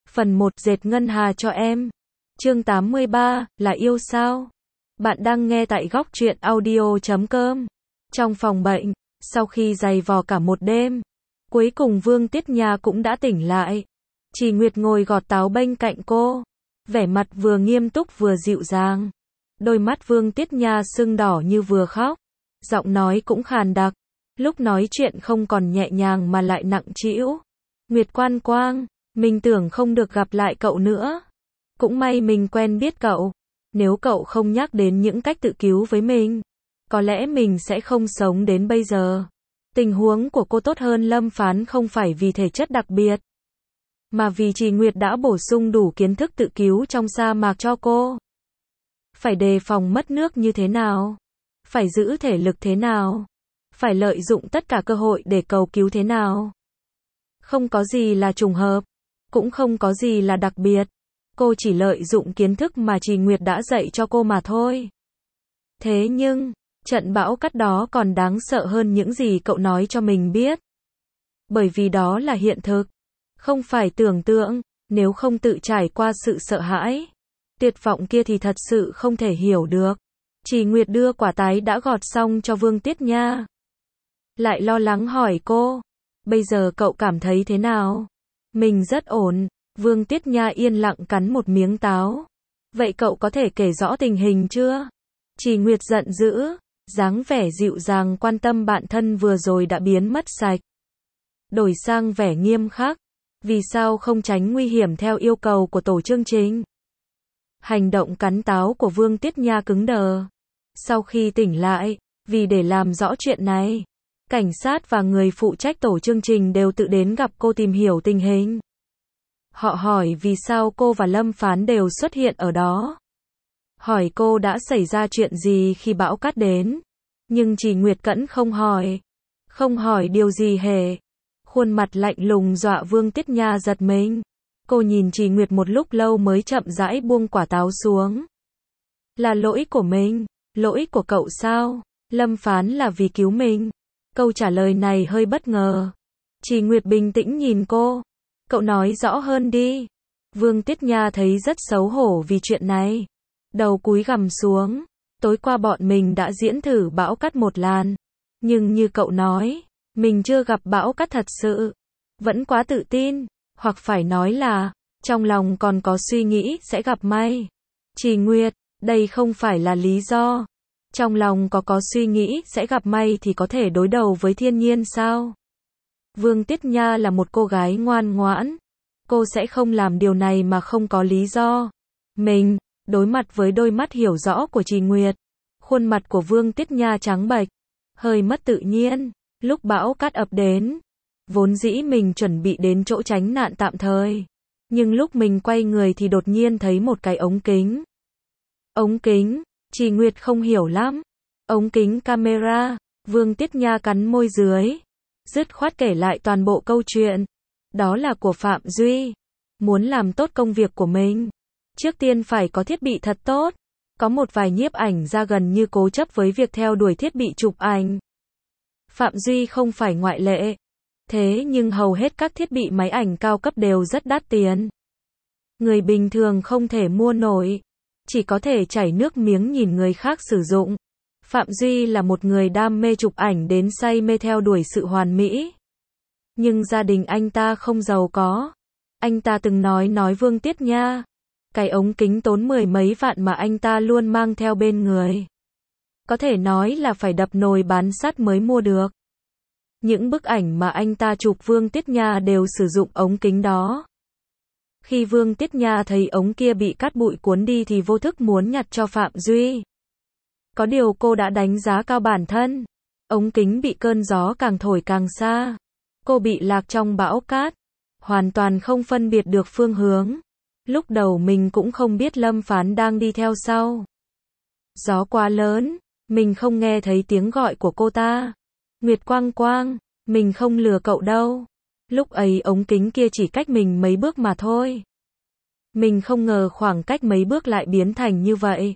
Phần 1 dệt ngân hà cho em. Chương 83, là yêu sao? Bạn đang nghe tại góc truyện audio.com. Trong phòng bệnh, sau khi giày vò cả một đêm, cuối cùng Vương Tiết Nha cũng đã tỉnh lại. Chỉ Nguyệt ngồi gọt táo bên cạnh cô, vẻ mặt vừa nghiêm túc vừa dịu dàng. Đôi mắt Vương Tiết Nha sưng đỏ như vừa khóc, giọng nói cũng khàn đặc, lúc nói chuyện không còn nhẹ nhàng mà lại nặng trĩu. Nguyệt Quan Quang, mình tưởng không được gặp lại cậu nữa. Cũng may mình quen biết cậu. Nếu cậu không nhắc đến những cách tự cứu với mình, có lẽ mình sẽ không sống đến bây giờ. Tình huống của cô tốt hơn Lâm Phán không phải vì thể chất đặc biệt, mà vì Trì Nguyệt đã bổ sung đủ kiến thức tự cứu trong sa mạc cho cô. Phải đề phòng mất nước như thế nào? Phải giữ thể lực thế nào? Phải lợi dụng tất cả cơ hội để cầu cứu thế nào? Không có gì là trùng hợp, cũng không có gì là đặc biệt. Cô chỉ lợi dụng kiến thức mà Trì Nguyệt đã dạy cho cô mà thôi. Thế nhưng, trận bão cát đó còn đáng sợ hơn những gì cậu nói cho mình biết. Bởi vì đó là hiện thực, không phải tưởng tượng. Nếu không tự trải qua sự sợ hãi, tuyệt vọng kia thì thật sự không thể hiểu được. Trì Nguyệt đưa quả táo đã gọt xong cho Vương Tiết Nha, lại lo lắng hỏi cô, bây giờ cậu cảm thấy thế nào? Mình rất ổn. Vương Tiết Nha yên lặng cắn một miếng táo. Vậy cậu có thể kể rõ tình hình chưa? Trì Nguyệt giận dữ, dáng vẻ dịu dàng quan tâm bạn thân vừa rồi đã biến mất sạch, đổi sang vẻ nghiêm khắc. Vì sao không tránh nguy hiểm theo yêu cầu của tổ chương trình? Hành động cắn táo của Vương Tiết Nha cứng đờ. Sau khi tỉnh lại, vì để làm rõ chuyện này, cảnh sát và người phụ trách tổ chương trình đều tự đến gặp cô tìm hiểu tình hình. Họ hỏi vì sao cô và Lâm Phán đều xuất hiện ở đó. Hỏi cô đã xảy ra chuyện gì khi bão cát đến. Nhưng Trì Nguyệt Cẫn không hỏi. Không hỏi điều gì hề. Khuôn mặt lạnh lùng dọa Vương Tiết Nha giật mình. Cô nhìn Trì Nguyệt một lúc lâu mới chậm rãi buông quả táo xuống. Là lỗi của mình. Lỗi của cậu sao? Lâm Phán là vì cứu mình. Câu trả lời này hơi bất ngờ. Trì Nguyệt bình tĩnh nhìn cô. Cậu nói rõ hơn đi. Vương Tiết Nha thấy rất xấu hổ vì chuyện này. Đầu cúi gằm xuống. Tối qua bọn mình đã diễn thử bão cát một lần. Nhưng như cậu nói, mình chưa gặp bão cát thật sự. Vẫn quá tự tin. Hoặc phải nói là, trong lòng còn có suy nghĩ sẽ gặp may. Trì Nguyệt, đây không phải là lý do. Trong lòng có suy nghĩ sẽ gặp may thì có thể đối đầu với thiên nhiên sao? Vương Tiết Nha là một cô gái ngoan ngoãn. Cô sẽ không làm điều này mà không có lý do. Mình, đối mặt với đôi mắt hiểu rõ của Trì Nguyệt. Khuôn mặt của Vương Tiết Nha trắng bệch, hơi mất tự nhiên. Lúc bão cát ập đến, vốn dĩ mình chuẩn bị đến chỗ tránh nạn tạm thời. Nhưng lúc mình quay người thì đột nhiên thấy một cái ống kính. Ống kính? Trì Nguyệt không hiểu lắm. Ống kính camera. Vương Tiết Nha cắn môi dưới, dứt khoát kể lại toàn bộ câu chuyện. Đó là của Phạm Duy. Muốn làm tốt công việc của mình, trước tiên phải có thiết bị thật tốt. Có một vài nhiếp ảnh ra gần như cố chấp với việc theo đuổi thiết bị chụp ảnh. Phạm Duy không phải ngoại lệ. Thế nhưng hầu hết các thiết bị máy ảnh cao cấp đều rất đắt tiền. Người bình thường không thể mua nổi, chỉ có thể chảy nước miếng nhìn người khác sử dụng. Phạm Duy là một người đam mê chụp ảnh đến say mê theo đuổi sự hoàn mỹ. Nhưng gia đình anh ta không giàu có. Anh ta từng nói Vương Tiết Nha, cái ống kính tốn 10 mấy vạn mà anh ta luôn mang theo bên người, có thể nói là phải đập nồi bán sắt mới mua được. Những bức ảnh mà anh ta chụp Vương Tiết Nha đều sử dụng ống kính đó. Khi Vương Tiết Nha thấy ống kia bị cát bụi cuốn đi thì vô thức muốn nhặt cho Phạm Duy. Có điều cô đã đánh giá cao bản thân. Ống kính bị cơn gió càng thổi càng xa. Cô bị lạc trong bão cát, hoàn toàn không phân biệt được phương hướng. Lúc đầu mình cũng không biết Lâm Phán đang đi theo sau. Gió quá lớn, mình không nghe thấy tiếng gọi của cô ta. Nguyệt Quang Quang, mình không lừa cậu đâu. Lúc ấy ống kính kia chỉ cách mình mấy bước mà thôi. Mình không ngờ khoảng cách mấy bước lại biến thành như vậy.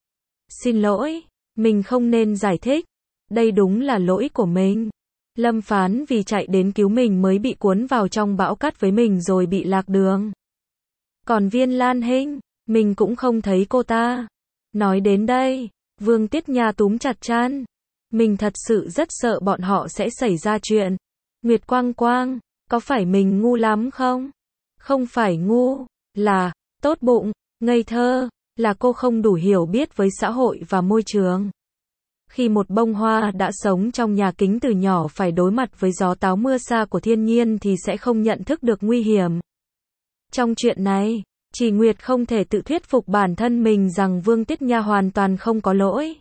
Xin lỗi, mình không nên giải thích. Đây đúng là lỗi của mình. Lâm Phán vì chạy đến cứu mình mới bị cuốn vào trong bão cát với mình rồi bị lạc đường. Còn Viên Lan Hinh, mình cũng không thấy cô ta. Nói đến đây, Vương Tiết Nha túm chặt chăn. Mình thật sự rất sợ bọn họ sẽ xảy ra chuyện. Nguyệt Quang Quang, có phải mình ngu lắm không? Không phải ngu, là tốt bụng, ngây thơ, là cô không đủ hiểu biết với xã hội và môi trường. Khi một bông hoa đã sống trong nhà kính từ nhỏ phải đối mặt với gió táo mưa sa của thiên nhiên thì sẽ không nhận thức được nguy hiểm. Trong chuyện này, Trì Nguyệt không thể tự thuyết phục bản thân mình rằng Vương Tiết Nha hoàn toàn không có lỗi.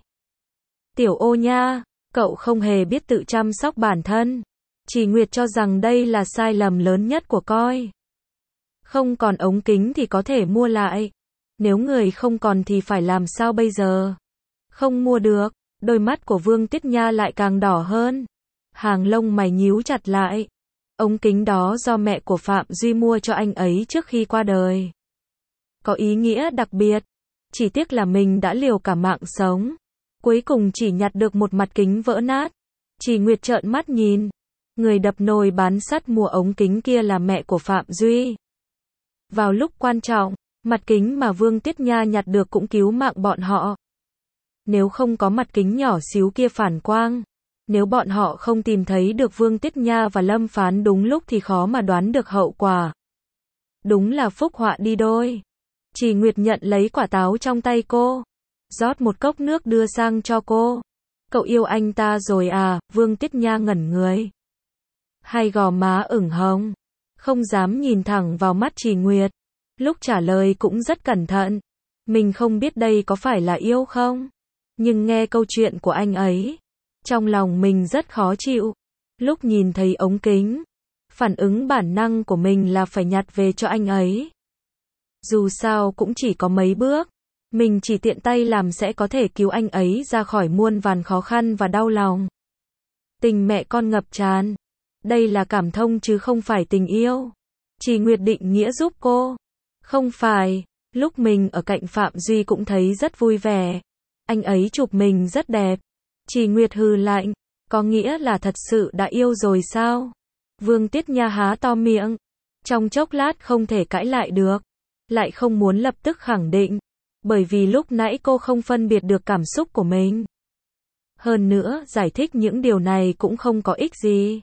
Tiểu Ô Nha, cậu không hề biết tự chăm sóc bản thân. Trì Nguyệt cho rằng đây là sai lầm lớn nhất của coi. Không còn ống kính thì có thể mua lại. Nếu người không còn thì phải làm sao bây giờ? Không mua được, đôi mắt của Vương Tiết Nha lại càng đỏ hơn. Hàng lông mày nhíu chặt lại. Ống kính đó do mẹ của Phạm Duy mua cho anh ấy trước khi qua đời. Có ý nghĩa đặc biệt. Chỉ tiếc là mình đã liều cả mạng sống. Cuối cùng chỉ nhặt được một mặt kính vỡ nát. Trì Nguyệt trợn mắt nhìn. Người đập nồi bán sắt mua ống kính kia là mẹ của Phạm Duy. Vào lúc quan trọng, mặt kính mà Vương Tiết Nha nhặt được cũng cứu mạng bọn họ. Nếu không có mặt kính nhỏ xíu kia phản quang, nếu bọn họ không tìm thấy được Vương Tiết Nha và Lâm Phán đúng lúc thì khó mà đoán được hậu quả. Đúng là phúc họa đi đôi. Trì Nguyệt nhận lấy quả táo trong tay cô, rót một cốc nước đưa sang cho cô. Cậu yêu anh ta rồi à? Vương Tiết Nha ngẩn người. Hai gò má ửng hồng, không dám nhìn thẳng vào mắt Trì Nguyệt. Lúc trả lời cũng rất cẩn thận. Mình không biết đây có phải là yêu không? Nhưng nghe câu chuyện của anh ấy, trong lòng mình rất khó chịu. Lúc nhìn thấy ống kính, phản ứng bản năng của mình là phải nhặt về cho anh ấy. Dù sao cũng chỉ có mấy bước, mình chỉ tiện tay làm sẽ có thể cứu anh ấy ra khỏi muôn vàn khó khăn và đau lòng. Tình mẹ con ngập tràn. Đây là cảm thông chứ không phải tình yêu. Trì Nguyệt định nghĩa giúp cô. Không phải, lúc mình ở cạnh Phạm Duy cũng thấy rất vui vẻ. Anh ấy chụp mình rất đẹp. Trì Nguyệt hừ lạnh, có nghĩa là thật sự đã yêu rồi sao? Vương Tiết Nha há to miệng. Trong chốc lát không thể cãi lại được. Lại không muốn lập tức khẳng định. Bởi vì lúc nãy cô không phân biệt được cảm xúc của mình. Hơn nữa, giải thích những điều này cũng không có ích gì.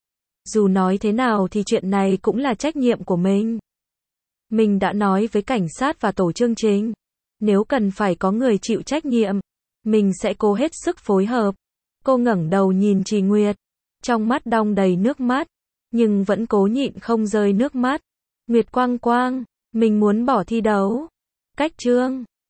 Dù nói thế nào thì chuyện này cũng là trách nhiệm của mình. Mình đã nói với cảnh sát và tổ chương trình. Nếu cần phải có người chịu trách nhiệm, mình sẽ cố hết sức phối hợp. Cô ngẩng đầu nhìn Trì Nguyệt. Trong mắt đong đầy nước mắt. Nhưng vẫn cố nhịn không rơi nước mắt. Nguyệt Quang Quang, mình muốn bỏ thi đấu. Cách chương